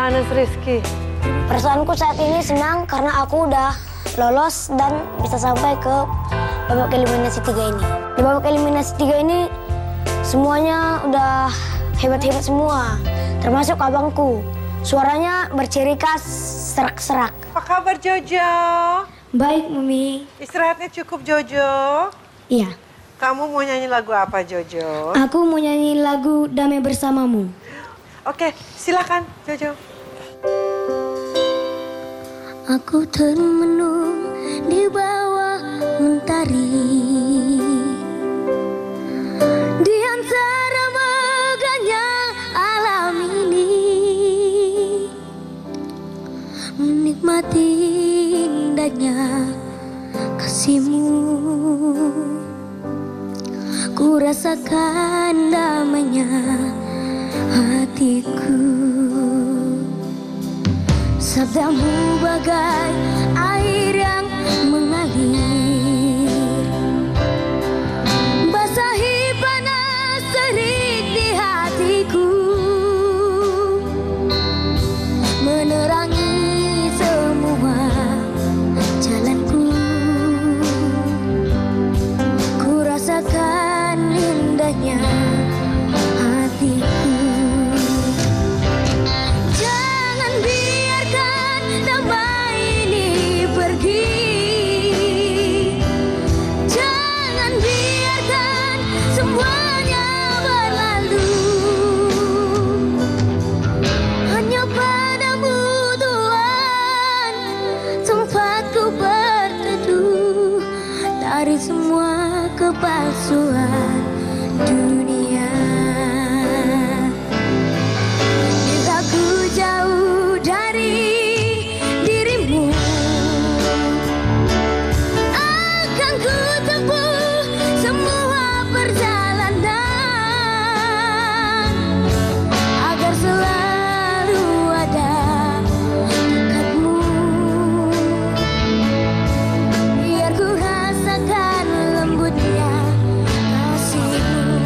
Gimana Rizky? Perasaanku saat ini senang karena aku udah lolos dan bisa sampai ke babak eliminasi 3 ini. Di babak eliminasi 3 ini semuanya udah hebat-hebat semua, termasuk abangku. Suaranya berciri khas serak-serak. Apa kabar Jojo? Baik, Mami. Istirahatnya cukup Jojo? Iya. Kamu mau nyanyi lagu apa Jojo? Aku mau nyanyi lagu Damai Bersamamu. Oke, silakan Jojo. Aku termenung di bawah mentari, di antara megahnya alam ini, menikmati indahnya kasihmu. Ku rasakan damainya hatiku. Sabdamu bagai air yang mengalir, basahi panas terik di hatiku, menerangi semua jalanku. Ku rasakan indahnya hatiku. Dari semua kepalsuan dunia, bila ku jauh dari dirimu, akan ku tempuh semua perjalanan agar selalu ada dekatmu. Biar ku rasakan lembutnya kasihmu.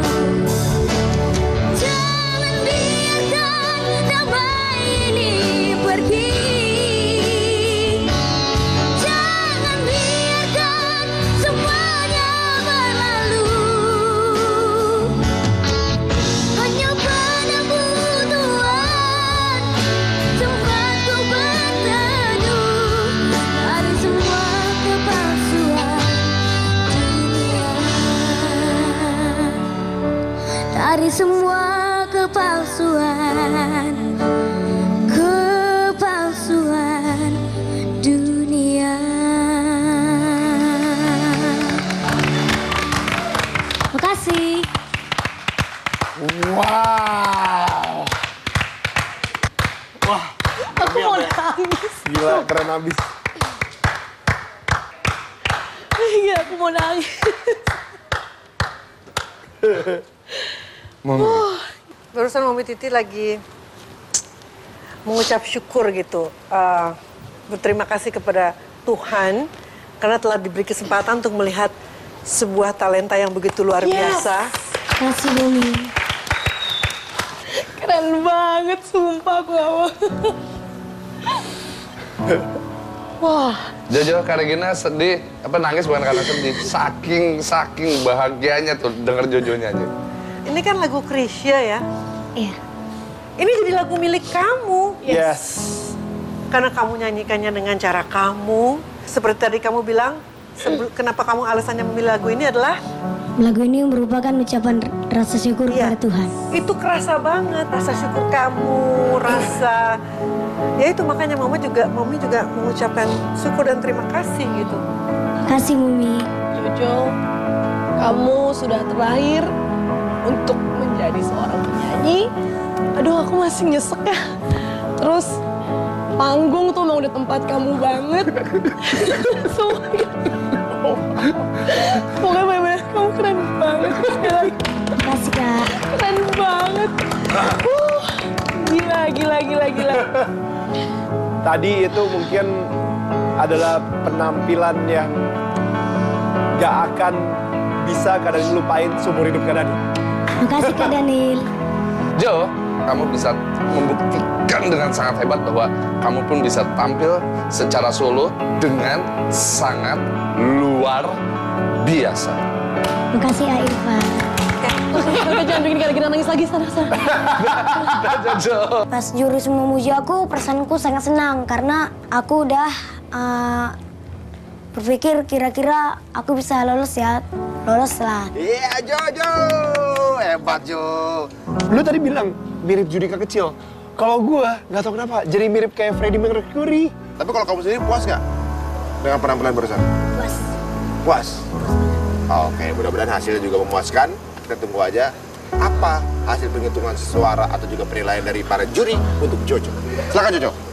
Jangan biarkan damai ini pergi. Jangan biarkan semuanya berlalu. Hanya padamu Tuhan tempatku berteduh dari semua kepalsuan dunia, dari semua kepalsuan dunia. Makasih. Wow. Wah, Aku mau nangis. gila, keren abis. Iya, aku mau nangis. Mami. Barusan Mami Titi lagi mengucap syukur gitu. Berterima kasih kepada Tuhan karena telah diberi kesempatan untuk melihat sebuah talenta yang begitu luar biasa. Makasih, Bumi. Keren banget, sumpah aku gak mau. Wah, Jojo, Kak Regina sedih, nangis bukan karena sedih. Saking bahagianya tuh denger Jojo nyanyi. ini kan lagu Krisya ya. Iya. Ini jadi lagu milik kamu. Yes. Karena kamu nyanyikannya dengan cara kamu. Seperti tadi kamu bilang, kenapa kamu alasannya memilih lagu ini adalah? Lagu ini merupakan ucapan rasa syukur Iya. pada Tuhan. Itu kerasa banget, rasa syukur kamu, rasa... Ya itu makanya Mami juga mengucapkan syukur dan terima kasih gitu. Kasih, Bumi. Jojo, kamu sudah terlahir untuk menjadi seorang penyanyi. Aduh, aku masih nyesek ya. Terus panggung tuh emang udah tempat kamu banget. Pokoknya bener-bener kamu keren banget. Kasih, Kak. Keren banget. Gila. Tadi itu mungkin adalah penampilan yang gak akan bisa Kak Daniel lupain seumur hidup Kak Daniel. Makasih, Kak Daniel. Jo, kamu bisa membuktikan dengan sangat hebat bahwa kamu pun bisa tampil secara solo dengan sangat luar biasa. Makasih ya Irfan. Udah jangan bikin gara-gara nangis lagi, sana. Jojo. Pas juri memuji aku, perasaanku sangat senang karena aku udah berpikir kira-kira aku bisa lolos ya. Lolos lah. Iya, Jojo. Hebat, Jo. Lu tadi bilang mirip Judika kecil. Kalau gua nggak tahu kenapa jadi mirip kayak Freddie Mercury. Tapi kalau kamu sendiri puas nggak dengan penampilan barusan? Puas. Puas? Oke, mudah-mudahan hasilnya juga memuaskan. Kita tunggu aja apa hasil penghitungan suara atau juga penilaian dari para juri untuk Jojo. Silakan Jojo.